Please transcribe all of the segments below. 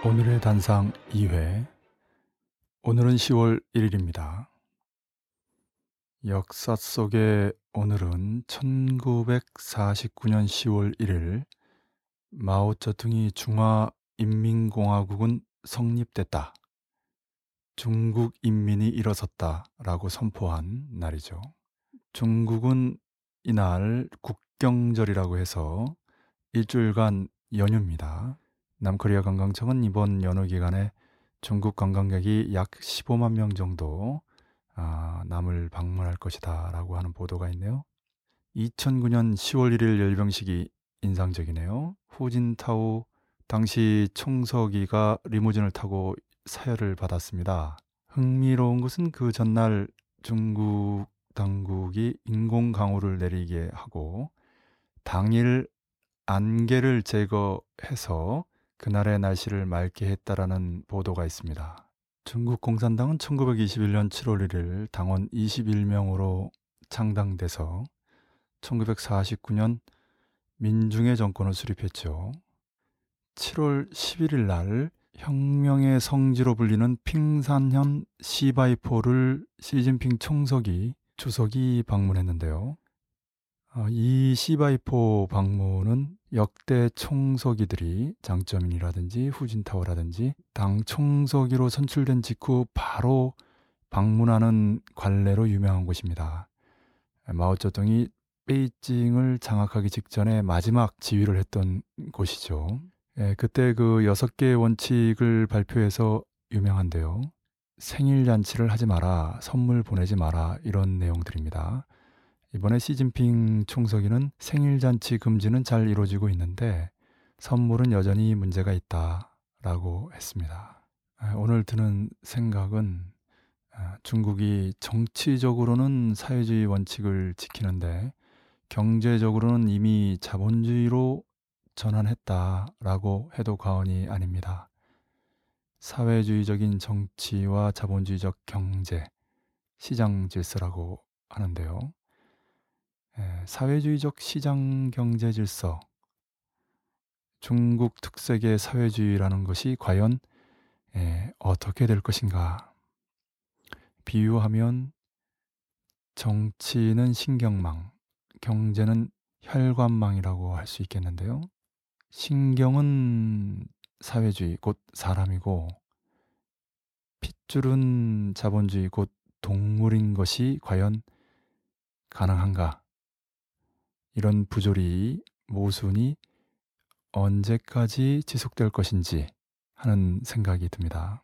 오늘의 단상 2회. 오늘은 10월 1일입니다. 역사 속의 오늘은 1949년 10월 1일 마오쩌둥이 중화인민공화국은 성립됐다. 중국 인민이 일어섰다라고 선포한 날이죠. 중국은 이날 국경절이라고 해서 일주일간 연휴입니다. 남코리아 관광청은 이번 연휴 기간에 중국 관광객이 약 15만 명 정도 남을 방문할 것이다 라고 하는 보도가 있네요. 2009년 10월 1일 열병식이 인상적이네요. 후진타오 당시 총서기가 리무진을 타고 사열을 받았습니다. 흥미로운 것은 그 전날 중국 당국이 인공강우를 내리게 하고 당일 안개를 제거해서 그날의 날씨를 맑게 했다라는 보도가 있습니다. 중국 공산당은 1921년 7월 1일 당원 21명으로 창당돼서 1949년 민중의 정권을 수립했죠. 7월 11일 날 혁명의 성지로 불리는 핑산현 시바이포를 시진핑 총석이 주석이 방문했는데요. 이 시바이포 방문은 역대 총서기들이 장쩌민이라든지 후진타오라든지 당 총서기로 선출된 직후 바로 방문하는 관례로 유명한 곳입니다. 마오쩌둥이 베이징을 장악하기 직전에 마지막 지휘를 했던 곳이죠. 그때 그 6개의 원칙을 발표해서 유명한데요. 생일 잔치를 하지 마라, 선물 보내지 마라, 이런 내용들입니다. 이번에 시진핑 총서기는 생일잔치 금지는 잘 이루어지고 있는데 선물은 여전히 문제가 있다라고 했습니다. 오늘 드는 생각은 중국이 정치적으로는 사회주의 원칙을 지키는데 경제적으로는 이미 자본주의로 전환했다라고 해도 과언이 아닙니다. 사회주의적인 정치와 자본주의적 경제, 시장 질서라고 하는데요. 사회주의적 시장 경제 질서, 중국 특색의 사회주의라는 것이 과연 어떻게 될 것인가? 비유하면 정치는 신경망, 경제는 혈관망이라고 할 수 있겠는데요. 신경은 사회주의, 곧 사람이고 핏줄은 자본주의, 곧 동물인 것이 과연 가능한가? 이런 부조리, 모순이 언제까지 지속될 것인지 하는 생각이 듭니다.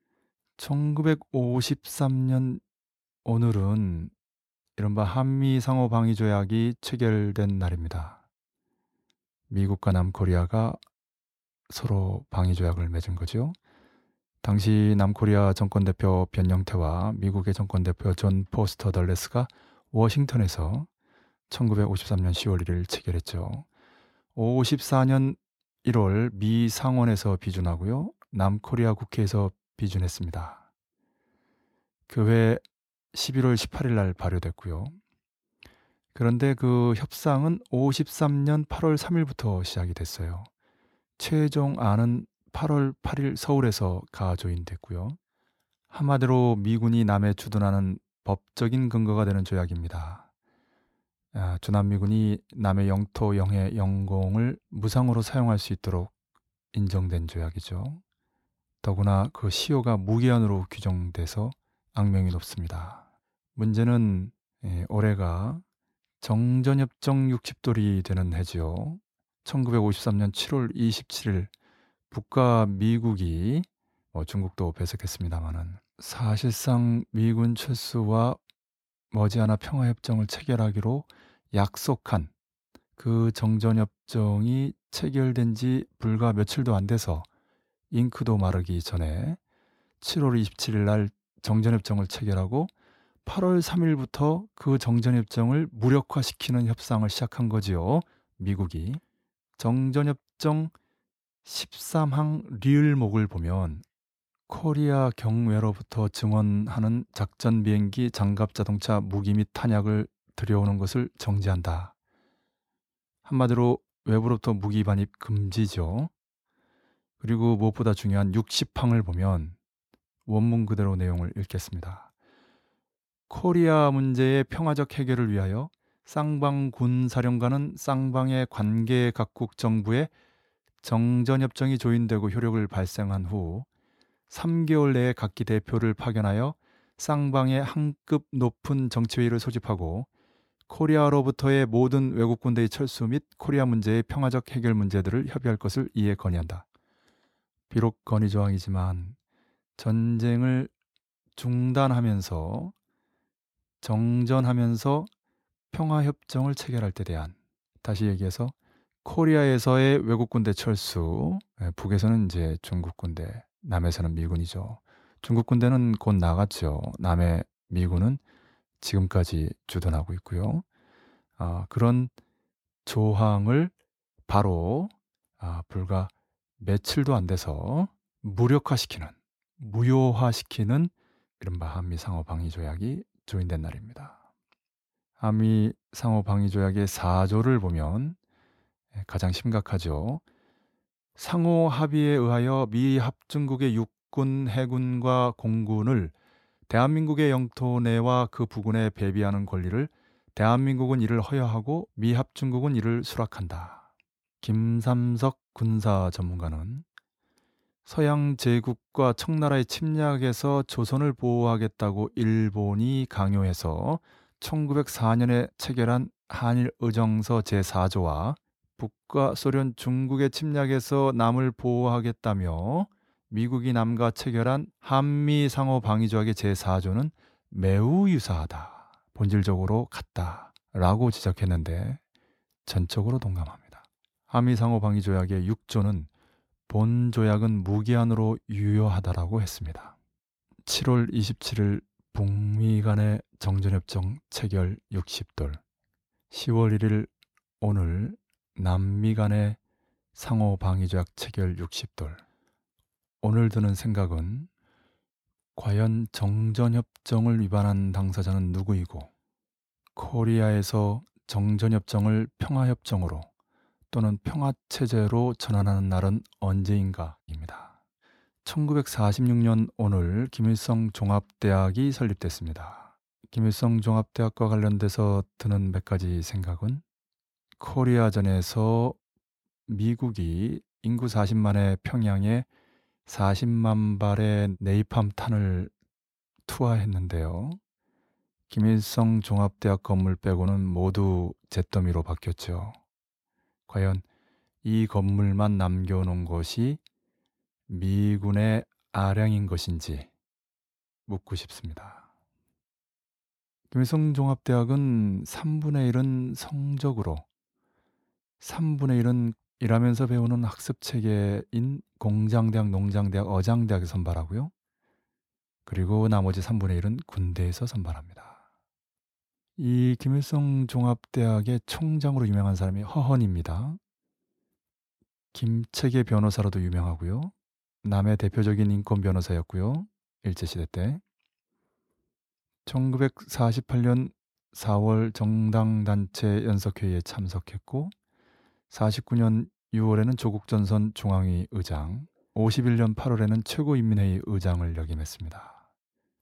1953년 오늘은 이른바 한미상호방위조약이 체결된 날입니다. 미국과 남코리아가 서로 방위조약을 맺은 거죠. 당시 남코리아 정권대표 변영태와 미국의 정권대표 존 포스터 덜레스가 워싱턴에서 1953년 10월 1일 체결했죠. 54년 1월 미 상원에서 비준하고요. 남코리아 국회에서 비준했습니다. 그 외 11월 18일 날 발효됐고요. 그런데 그 협상은 53년 8월 3일부터 시작이 됐어요. 최종안은 8월 8일 서울에서 가조인됐고요. 한마디로 미군이 남에 주둔하는 법적인 근거가 되는 조약입니다. 주남미군이 남의 영토, 영해, 영공을 무상으로 사용할 수 있도록 인정된 조약이죠. 더구나 그 시효가 무기한으로 규정돼서 악명이 높습니다. 문제는 올해가 정전협정 60돌이 되는 해지요. 1953년 7월 27일 북과 미국이 중국도 배석했습니다마는 사실상 미군 철수와 머지않아 평화협정을 체결하기로 약속한 그 정전협정이 체결된 지 불과 며칠도 안 돼서 잉크도 마르기 전에 7월 27일 날 정전협정을 체결하고 8월 3일부터 그 정전협정을 무력화시키는 협상을 시작한 거지요. 미국이. 정전협정 13항 리을목을 보면 코리아 경외로부터 증원하는 작전 비행기, 장갑 자동차, 무기 및 탄약을 들여오는 것을 정지한다. 한마디로 외부로부터 무기 반입 금지죠. 그리고 무엇보다 중요한 60항을 보면 원문 그대로 내용을 읽겠습니다. 코리아 문제의 평화적 해결을 위하여 쌍방 군사령관은 쌍방의 관계 각국 정부에 정전협정이 조인되고 효력을 발생한 후 3개월 내에 각기 대표를 파견하여 쌍방의 한 급 높은 정치회의를 소집하고 코리아로부터의 모든 외국 군대의 철수 및 코리아 문제의 평화적 해결 문제들을 협의할 것을 이에 건의한다. 비록 건의 조항이지만 전쟁을 중단하면서 정전하면서 평화협정을 체결할 때 대한, 다시 얘기해서 코리아에서의 외국 군대 철수, 북에서는 이제 중국 군대, 남에서는 미군이죠. 중국 군대는 곧 나갔죠. 남의 미군은 지금까지 주둔하고 있고요. 그런 조항을 바로 불과 며칠도 안 돼서 무력화시키는, 무효화시키는 이른바 한미 상호 방위 조약이 조인된 날입니다. 한미 상호 방위 조약의 4조를 보면 가장 심각하죠. 상호 합의에 의하여 미 합중국의 육군, 해군과 공군을 대한민국의 영토 내와 그 부근에 배비하는 권리를 대한민국은 이를 허여하고 미 합중국은 이를 수락한다. 김삼석 군사 전문가는 서양 제국과 청나라의 침략에서 조선을 보호하겠다고 일본이 강요해서 1904년에 체결한 한일 의정서 제4조와 북과 소련, 중국의 침략에서 남을 보호하겠다며 미국이 남과 체결한 한미 상호 방위 조약의 제4조는 매우 유사하다, 본질적으로 같다라고 지적했는데 전적으로 동감합니다. 한미 상호 방위 조약의 6조는 본 조약은 무기한으로 유효하다라고 했습니다. 7월 27일 북미 간의 정전협정 체결 60돌, 10월 1일 오늘 남미 간의 상호 방위 조약 체결 60돌. 오늘 드는 생각은 과연 정전협정을 위반한 당사자는 누구이고 코리아에서 정전협정을 평화협정으로 또는 평화체제로 전환하는 날은 언제인가입니다. 1946년 오늘 김일성 종합대학이 설립됐습니다. 김일성 종합대학과 관련돼서 드는 몇 가지 생각은 코리아전에서 미국이 인구 40만의 평양에 40만 발의 네이팜 탄을 투하했는데요. 김일성 종합대학 건물 빼고는 모두 잿더미로 바뀌었죠. 과연 이 건물만 남겨놓은 것이 미군의 아량인 것인지 묻고 싶습니다. 김일성 종합대학은 3분의 1은 성적으로, 3분의 1은 일하면서 배우는 학습체계인 공장대학, 농장대학, 어장대학에 선발하고요. 그리고 나머지 3분의 1은 군대에서 선발합니다. 이 김일성 종합대학의 총장으로 유명한 사람이 허헌입니다. 김책의 변호사로도 유명하고요. 남의 대표적인 인권 변호사였고요. 일제시대 때. 1948년 4월 정당단체 연석회의에 참석했고 49년 6월에는 조국전선 중앙위 의장, 51년 8월에는 최고인민회의 의장을 역임했습니다.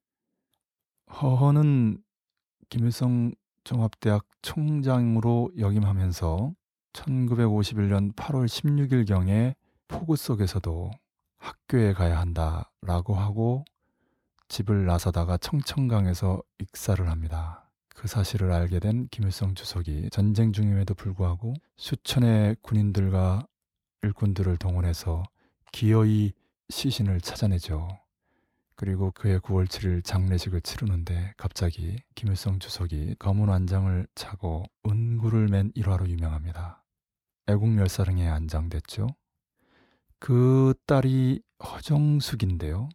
허헌은 김일성 종합대학 총장으로 역임하면서 1951년 8월 16일경에 폭우 속에서도 학교에 가야 한다라고 하고 집을 나서다가 청천강에서 익사를 합니다. 그 사실을 알게 된 김일성 주석이 전쟁 중임에도 불구하고 수천의 군인들과 일꾼들을 동원해서 기어이 시신을 찾아내죠. 그리고 그해 9월 7일 장례식을 치르는데 갑자기 김일성 주석이 검은 완장을 차고 은구를 맨 일화로 유명합니다. 애국열사령에 안장됐죠. 그 딸이 허정숙인데요.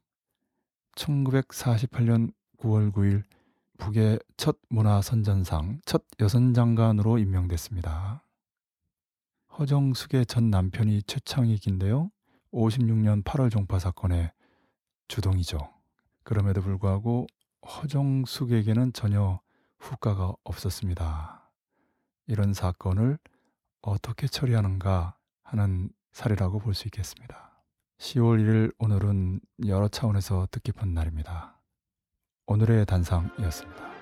1948년 9월 9일 북의 첫 문화선전상 첫 여선장관으로 임명됐습니다. 허정숙의 전 남편이 최창익인데요. 56년 8월 종파 사건의 주동이죠. 그럼에도 불구하고 허정숙에게는 전혀 후과가 없었습니다. 이런 사건을 어떻게 처리하는가 하는 사례라고 볼 수 있겠습니다. 10월 1일 오늘은 여러 차원에서 뜻깊은 날입니다. 오늘의 단상이었습니다.